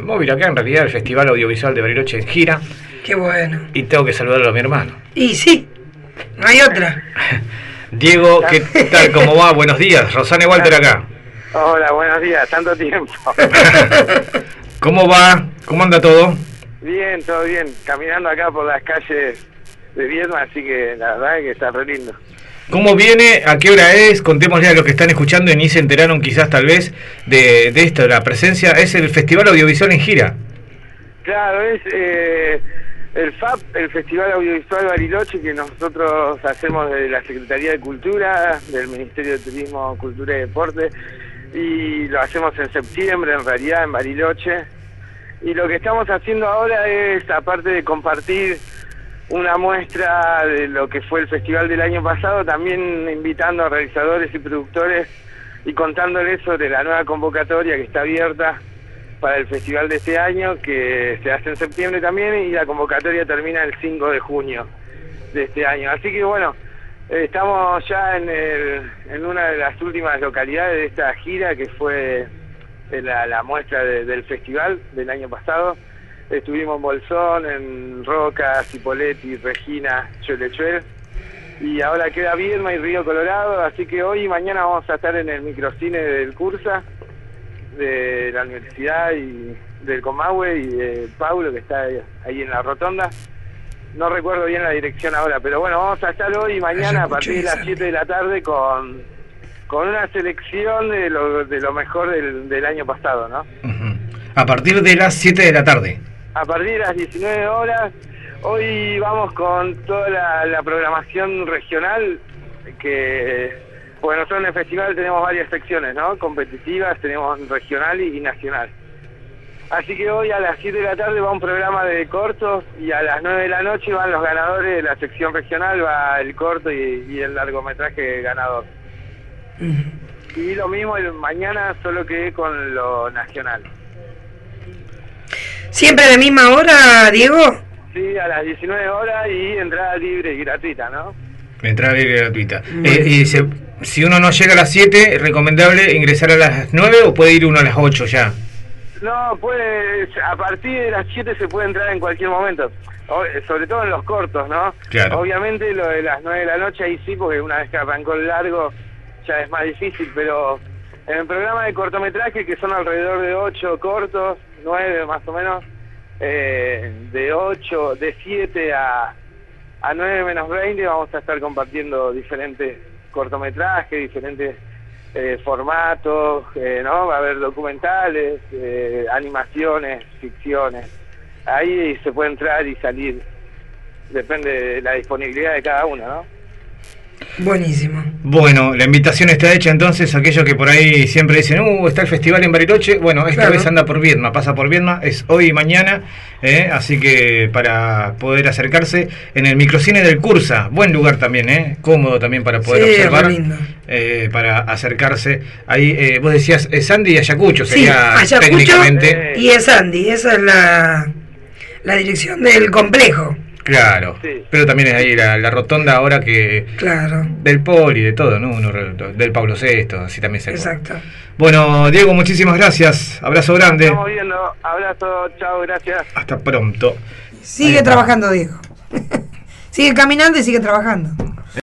móvil acá, en realidad, el Festival Audiovisual de Bariloche en gira. Qué bueno. Y tengo que saludarlo a mi hermano. Y sí, no hay otra. Diego, ¿qué tal? ¿Cómo va? Buenos días. Rosana y Walter acá. Hola, buenos días. Tanto tiempo. ¿Cómo va? ¿Cómo anda todo? Bien, todo bien. Caminando acá por las calles de Viedma, así que la verdad es que está re lindo. ¿Cómo viene? ¿A qué hora es? Contémosle a los que están escuchando y ni se enteraron quizás tal vez de esto, de la presencia. Es el Festival Audiovisual en gira. Claro, es el FAP, el Festival Audiovisual Bariloche, que nosotros hacemos de la Secretaría de Cultura, del Ministerio de Turismo, Cultura y Deporte, y lo hacemos en septiembre, en realidad, en Bariloche. Y lo que estamos haciendo ahora es, aparte de compartir una muestra de lo que fue el festival del año pasado, también invitando a realizadores y productores y contándoles sobre la nueva convocatoria que está abierta para el festival de este año, que se hace en septiembre también, y la convocatoria termina el 5 de junio de este año. Así que bueno, estamos ya en una de las últimas localidades de esta gira, que fue la muestra del festival del año pasado. Estuvimos en Bolsón, en Roca, Cipolletti, Regina, Cholechuel, y ahora queda Viedma y Río Colorado, así que hoy y mañana vamos a estar en el microcine del Cursa, de la Universidad y del Comahue y de Paulo, que está ahí en la rotonda. No recuerdo bien la dirección ahora, pero bueno, vamos a estar hoy y mañana a partir de las 7 de la tarde con una selección de lo mejor del año pasado, ¿no? A partir de las 7 de la tarde. A partir de las 19 horas, hoy vamos con toda la programación regional, que, bueno, nosotros en el festival tenemos varias secciones, ¿no? Competitivas, tenemos regional y nacional. Así que hoy a las 7 de la tarde va un programa de cortos, y a las 9 de la noche van los ganadores de la sección regional, va el corto y el largometraje ganador. Y lo mismo mañana, solo que con lo nacional. ¿Siempre a la misma hora, Diego? Sí, a las 19 horas y entrada libre y gratuita, ¿no? Entrada libre y gratuita. Si uno no llega a las 7, ¿es recomendable ingresar a las 9 o puede ir uno a las 8 ya? No, pues a partir de las 7 se puede entrar en cualquier momento, sobre todo en los cortos, ¿no? Claro. Obviamente lo de las 9 de la noche ahí sí, porque una vez que arrancó el largo ya es más difícil, pero en el programa de cortometraje, que son alrededor de 8 cortos, 9 más o menos, de 7 a 9 menos 20 vamos a estar compartiendo diferentes cortometrajes, diferentes formatos, ¿no? Va a haber documentales, animaciones, ficciones. Ahí se puede entrar y salir, depende de la disponibilidad de cada uno, ¿no? Buenísimo. Bueno, la invitación está hecha entonces. Aquellos que por ahí siempre dicen, está el festival en Bariloche. Bueno, esta vez anda por Viedma, pasa por Viedma, es hoy y mañana, así que para poder acercarse en el microcine del Cursa, buen lugar también, cómodo también para poder observar, para acercarse. Ahí vos decías Sandy y Ayacucho, sería Ayacucho técnicamente. Y es Sandy, esa es la dirección del complejo. Claro, sí. Pero también es ahí la rotonda ahora que... Claro. Del Poli, de todo, ¿no? Del Pablo VI, así también se... Exacto. Bueno, Diego, muchísimas gracias. Abrazo grande. Estamos viendo. Abrazo, chao, gracias. Hasta pronto. Sigue trabajando, Diego. Sigue caminando y sigue trabajando.